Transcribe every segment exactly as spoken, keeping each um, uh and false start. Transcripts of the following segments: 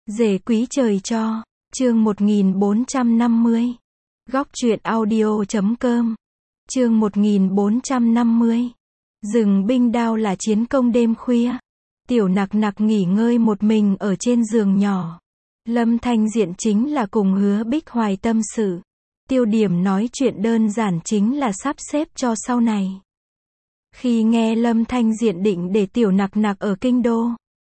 Rể quý trời cho, chương một nghìn bốn trăm năm mươi. Góc truyện audio chấm com. Chương một nghìn bốn trăm năm mươi. Rừng binh đao là chiến công đêm khuya. Tiểu Nặc Nặc nghỉ ngơi một mình ở trên giường nhỏ. Lâm Thanh Diện chính là cùng Hứa Bích Hoài tâm sự. Tiêu điểm nói chuyện đơn giản chính là sắp xếp cho sau này. Khi nghe Lâm Thanh Diện định để Tiểu Nặc Nặc ở kinh đô,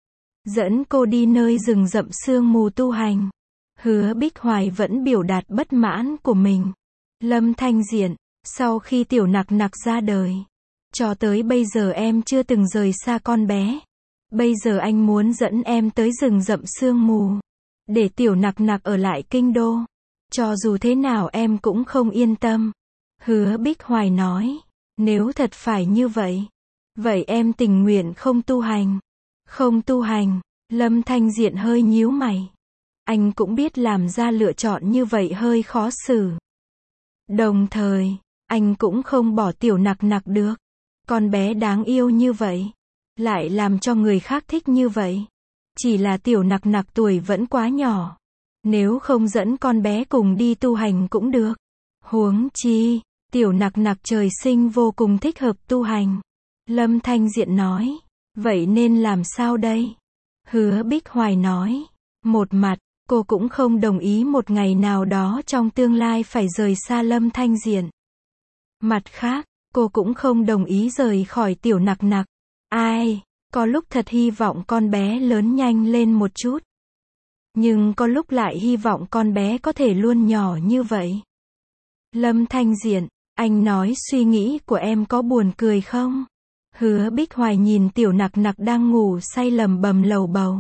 dẫn cô đi nơi rừng rậm sương mù tu hành, Hứa Bích Hoài vẫn biểu đạt bất mãn của mình. Lâm Thanh Diện, sau khi Tiểu Nặc Nặc ra đời, cho tới bây giờ em chưa từng rời xa con bé. Bây giờ anh muốn dẫn em tới rừng rậm sương mù, để Tiểu Nặc Nặc ở lại kinh đô. Cho dù thế nào em cũng không yên tâm. Hứa Bích Hoài nói, nếu thật phải như vậy, vậy em tình nguyện không tu hành. Không tu hành, Lâm Thanh Diện hơi nhíu mày. Anh cũng biết làm ra lựa chọn như vậy hơi khó xử. Đồng thời, anh cũng không bỏ Tiểu Nặc Nặc được. Con bé đáng yêu như vậy, lại làm cho người khác thích như vậy. Chỉ là Tiểu Nặc Nặc tuổi vẫn quá nhỏ. Nếu không dẫn con bé cùng đi tu hành cũng được. Huống chi, Tiểu Nặc Nặc trời sinh vô cùng thích hợp tu hành. Lâm Thanh Diện nói, vậy nên làm sao đây? Hứa Bích Hoài nói, một mặt, cô cũng không đồng ý một ngày nào đó trong tương lai phải rời xa Lâm Thanh Diện. Mặt khác, cô cũng không đồng ý rời khỏi Tiểu Nặc Nặc. Ai, có lúc thật hy vọng con bé lớn nhanh lên một chút. Nhưng có lúc lại hy vọng con bé có thể luôn nhỏ như vậy. Lâm Thanh Diện, anh nói suy nghĩ của em có buồn cười không? Hứa Bích Hoài nhìn Tiểu Nặc Nặc đang ngủ say lầm bầm lầu bầu.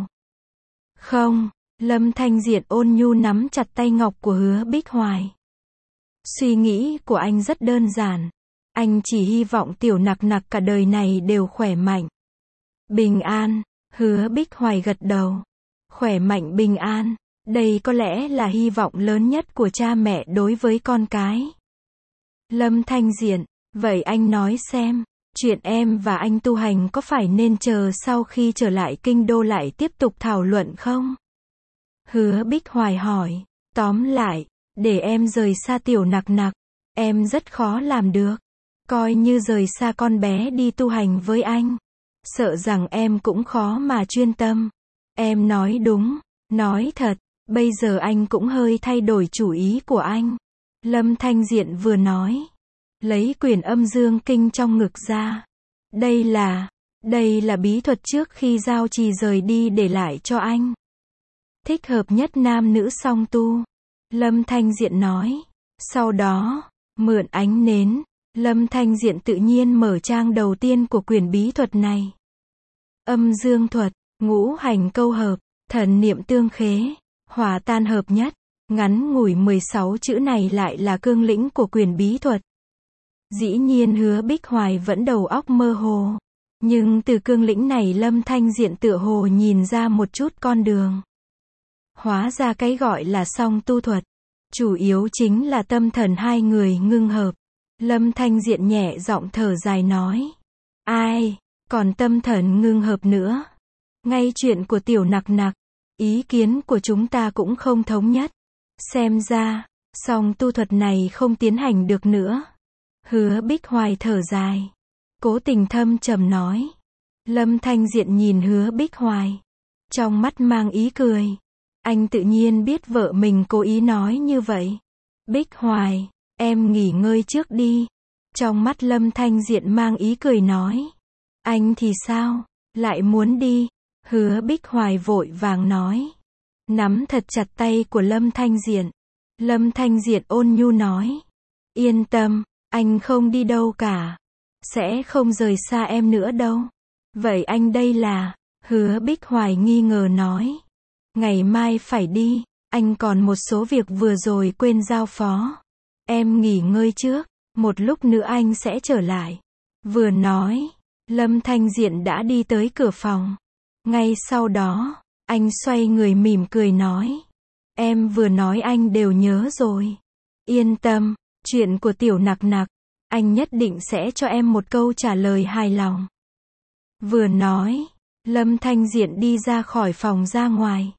Không, Lâm Thanh Diện ôn nhu nắm chặt tay ngọc của Hứa Bích Hoài. Suy nghĩ của anh rất đơn giản. Anh chỉ hy vọng Tiểu Nặc Nặc cả đời này đều khỏe mạnh, bình an. Hứa Bích Hoài gật đầu. Khỏe mạnh bình an, đây có lẽ là hy vọng lớn nhất của cha mẹ đối với con cái. Lâm Thanh Diện, vậy anh nói xem, chuyện em và anh tu hành có phải nên chờ sau khi trở lại kinh đô lại tiếp tục thảo luận không? Hứa Bích Hoài hỏi, tóm lại, để em rời xa Tiểu Nặc Nặc, em rất khó làm được. Coi như rời xa con bé đi tu hành với anh, sợ rằng em cũng khó mà chuyên tâm. Em nói đúng, nói thật, bây giờ anh cũng hơi thay đổi chủ ý của anh. Lâm Thanh Diện vừa nói, lấy quyển âm dương kinh trong ngực ra. Đây là, đây là bí thuật trước khi Giao Trì rời đi để lại cho anh. Thích hợp nhất nam nữ song tu. Lâm Thanh Diện nói. Sau đó, mượn ánh nến, Lâm Thanh Diện tự nhiên mở trang đầu tiên của quyển bí thuật này. Âm dương thuật. Ngũ hành câu hợp, thần niệm tương khế, hòa tan hợp nhất. Ngắn ngủi mười sáu chữ này lại là cương lĩnh của quyền bí thuật. Dĩ nhiên Hứa Bích Hoài vẫn đầu óc mơ hồ. Nhưng từ cương lĩnh này Lâm Thanh Diện tựa hồ nhìn ra một chút con đường. Hóa ra cái gọi là song tu thuật, chủ yếu chính là tâm thần hai người ngưng hợp. Lâm Thanh Diện nhẹ giọng thở dài nói. Ai, còn tâm thần ngưng hợp nữa. Ngay chuyện của Tiểu Nặc Nặc, ý kiến của chúng ta cũng không thống nhất. Xem ra, song tu thuật này không tiến hành được nữa. Hứa Bích Hoài thở dài. Cố Tình thâm trầm nói. Lâm Thanh Diện nhìn Hứa Bích Hoài, trong mắt mang ý cười. Anh tự nhiên biết vợ mình cố ý nói như vậy. Bích Hoài, em nghỉ ngơi trước đi. Trong mắt Lâm Thanh Diện mang ý cười nói. Anh thì sao, lại muốn đi? Hứa Bích Hoài vội vàng nói. Nắm thật chặt tay của Lâm Thanh Diện. Lâm Thanh Diện ôn nhu nói. Yên tâm, anh không đi đâu cả. Sẽ không rời xa em nữa đâu. Vậy anh đây là? Hứa Bích Hoài nghi ngờ nói. Ngày mai phải đi, anh còn một số việc vừa rồi quên giao phó. Em nghỉ ngơi trước, một lúc nữa anh sẽ trở lại. Vừa nói, Lâm Thanh Diện đã đi tới cửa phòng. Ngay sau đó, anh xoay người mỉm cười nói. Em vừa nói anh đều nhớ rồi. Yên tâm, chuyện của Tiểu Nặc Nặc, anh nhất định sẽ cho em một câu trả lời hài lòng. Vừa nói, Lâm Thanh Diện đi ra khỏi phòng ra ngoài.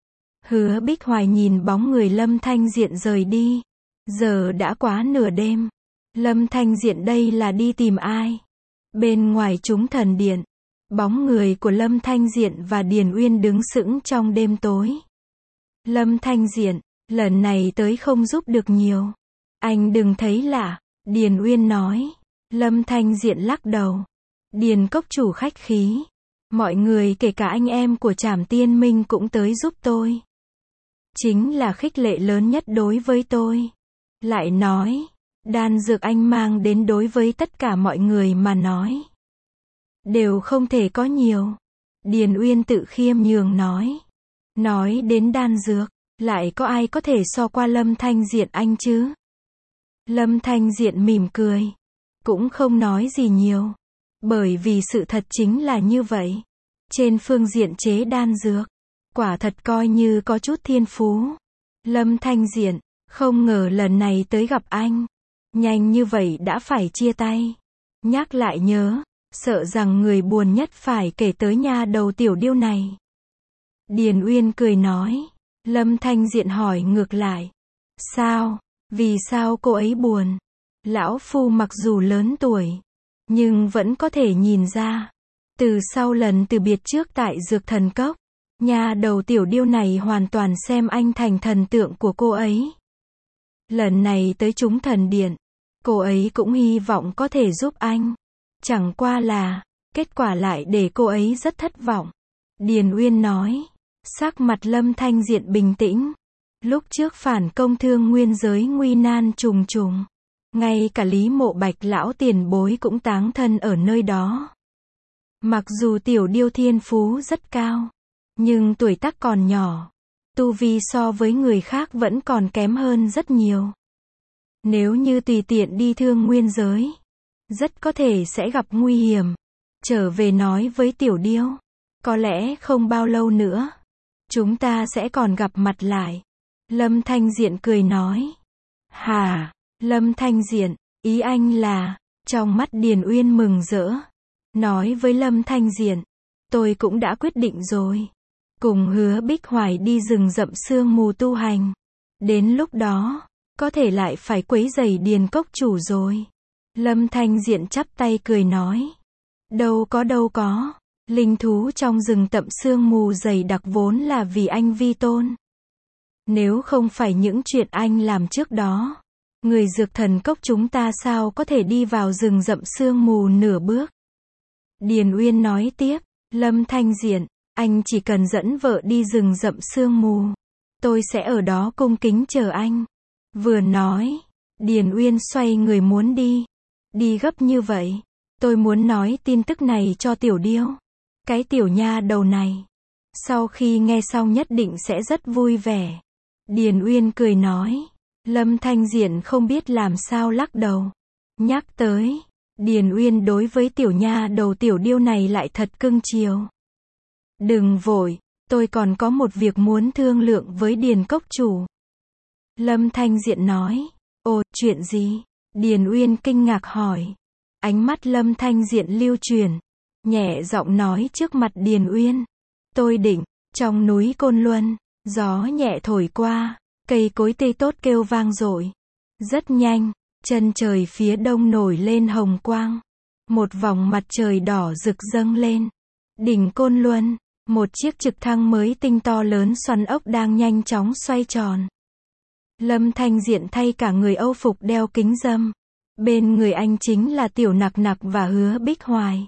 Hứa Bích Hoài nhìn bóng người Lâm Thanh Diện rời đi. Giờ đã quá nửa đêm. Lâm Thanh Diện đây là đi tìm ai? Bên ngoài chúng thần điện, bóng người của Lâm Thanh Diện và Điền Uyên đứng sững trong đêm tối. Lâm Thanh Diện, lần này tới không giúp được nhiều. Anh đừng thấy lạ, Điền Uyên nói. Lâm Thanh Diện lắc đầu. Điền cốc chủ khách khí. Mọi người kể cả anh em của Trảm Tiên Minh cũng tới giúp tôi. Chính là khích lệ lớn nhất đối với tôi. Lại nói, đan dược anh mang đến đối với tất cả mọi người mà nói đều không thể có nhiều. Điền Uyên tự khiêm nhường nói. Nói đến đan dược, lại có ai có thể so qua Lâm Thanh Diện anh chứ? Lâm Thanh Diện mỉm cười. Cũng không nói gì nhiều. Bởi vì sự thật chính là như vậy. Trên phương diện chế đan dược, quả thật coi như có chút thiên phú. Lâm Thanh Diện, không ngờ lần này tới gặp anh. Nhanh như vậy đã phải chia tay. Nhắc lại nhớ, sợ rằng người buồn nhất phải kể tới nha đầu tiểu điêu này. Điền Uyên cười nói. Lâm Thanh Diện hỏi ngược lại. Sao? Vì sao cô ấy buồn? Lão phu mặc dù lớn tuổi, nhưng vẫn có thể nhìn ra. Từ sau lần từ biệt trước tại Dược Thần Cốc, nha đầu tiểu điêu này hoàn toàn xem anh thành thần tượng của cô ấy. Lần này tới chúng thần điện, cô ấy cũng hy vọng có thể giúp anh. Chẳng qua là, kết quả lại để cô ấy rất thất vọng. Điền Uyên nói. Sắc mặt Lâm Thanh Diện bình tĩnh. Lúc trước phản công Thương Nguyên giới nguy nan trùng trùng. Ngay cả Lý Mộ Bạch lão tiền bối cũng táng thân ở nơi đó. Mặc dù tiểu điêu thiên phú rất cao, nhưng tuổi tác còn nhỏ. Tu vi so với người khác vẫn còn kém hơn rất nhiều. Nếu như tùy tiện đi Thương Nguyên giới, rất có thể sẽ gặp nguy hiểm. Trở về nói với tiểu điêu, có lẽ không bao lâu nữa, chúng ta sẽ còn gặp mặt lại. Lâm Thanh Diện cười nói. Hả? Lâm Thanh Diện, ý anh là, trong mắt Điền Uyên mừng rỡ. Nói với Lâm Thanh Diện, tôi cũng đã quyết định rồi. Cùng Hứa Bích Hoài đi rừng rậm sương mù tu hành. Đến lúc đó, có thể lại phải quấy rầy Điền cốc chủ rồi. Lâm Thanh Diện chắp tay cười nói. Đâu có đâu có. Linh thú trong rừng tậm sương mù dày đặc vốn là vì anh vi tôn. Nếu không phải những chuyện anh làm trước đó, người Dược Thần Cốc chúng ta sao có thể đi vào rừng rậm sương mù nửa bước. Điền Uyên nói tiếp. Lâm Thanh Diện, anh chỉ cần dẫn vợ đi rừng rậm sương mù, tôi sẽ ở đó cung kính chờ anh. Vừa nói, Điền Uyên xoay người muốn đi. Đi gấp như vậy, tôi muốn nói tin tức này cho tiểu điêu. Cái tiểu nha đầu này, sau khi nghe xong nhất định sẽ rất vui vẻ. Điền Uyên cười nói. Lâm Thanh Diện không biết làm sao lắc đầu. Nhắc tới, Điền Uyên đối với tiểu nha đầu tiểu điêu này lại thật cưng chiều. Đừng vội, tôi còn có một việc muốn thương lượng với Điền cốc chủ. Lâm Thanh Diện nói. Ồ, chuyện gì? Điền Uyên kinh ngạc hỏi. Ánh mắt Lâm Thanh Diện lưu chuyển, nhẹ giọng nói trước mặt Điền Uyên. Tôi định, trong núi Côn Luân, gió nhẹ thổi qua, cây cối tươi tốt kêu vang dội. Rất nhanh, chân trời phía đông nổi lên hồng quang. Một vòng mặt trời đỏ rực dâng lên. Đỉnh Côn Luân, một chiếc trực thăng mới tinh to lớn xoắn ốc đang nhanh chóng xoay tròn. Lâm Thanh Diện thay cả người Âu phục đeo kính râm. Bên người anh chính là Tiểu Nặc Nặc và Hứa Bích Hoài.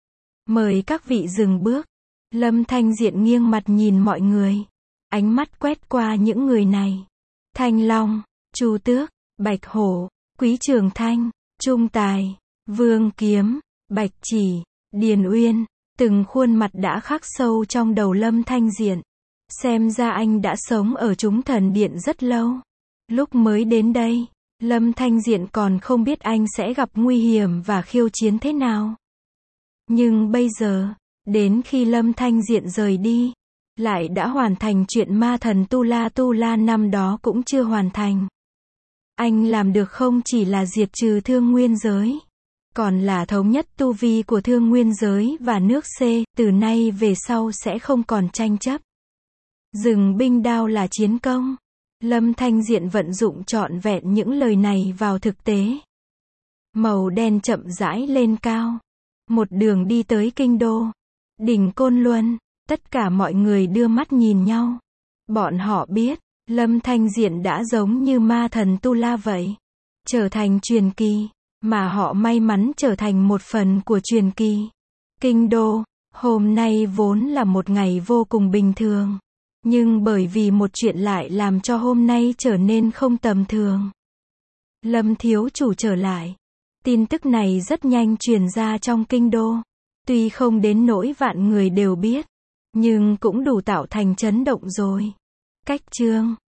Mời các vị dừng bước. Lâm Thanh Diện nghiêng mặt nhìn mọi người. Ánh mắt quét qua những người này. Thanh Long, Chu Tước, Bạch Hổ, Quý Trường Thanh, Trung Tài, Vương Kiếm, Bạch Chỉ, Điền Uyên. Từng khuôn mặt đã khắc sâu trong đầu Lâm Thanh Diện. Xem ra anh đã sống ở chúng thần điện rất lâu. Lúc mới đến đây, Lâm Thanh Diện còn không biết anh sẽ gặp nguy hiểm và khiêu chiến thế nào. Nhưng bây giờ, đến khi Lâm Thanh Diện rời đi, lại đã hoàn thành chuyện ma thần Tu La Tu La năm đó cũng chưa hoàn thành. Anh làm được không chỉ là diệt trừ Thương Nguyên giới, còn là thống nhất tu vi của Thương Nguyên giới và nước C, từ nay về sau sẽ không còn tranh chấp. Dừng binh đao là chiến công. Lâm Thanh Diện vận dụng trọn vẹn những lời này vào thực tế. Màu đen chậm rãi lên cao. Một đường đi tới kinh đô. Đỉnh Côn Luân. Tất cả mọi người đưa mắt nhìn nhau. Bọn họ biết, Lâm Thanh Diện đã giống như ma thần Tu La vậy. Trở thành truyền kỳ. Mà họ may mắn trở thành một phần của truyền kỳ. Kinh đô, hôm nay vốn là một ngày vô cùng bình thường. Nhưng bởi vì một chuyện lại làm cho hôm nay trở nên không tầm thường. Lâm thiếu chủ trở lại. Tin tức này rất nhanh truyền ra trong kinh đô. Tuy không đến nỗi vạn người đều biết, nhưng cũng đủ tạo thành chấn động rồi. Cách chương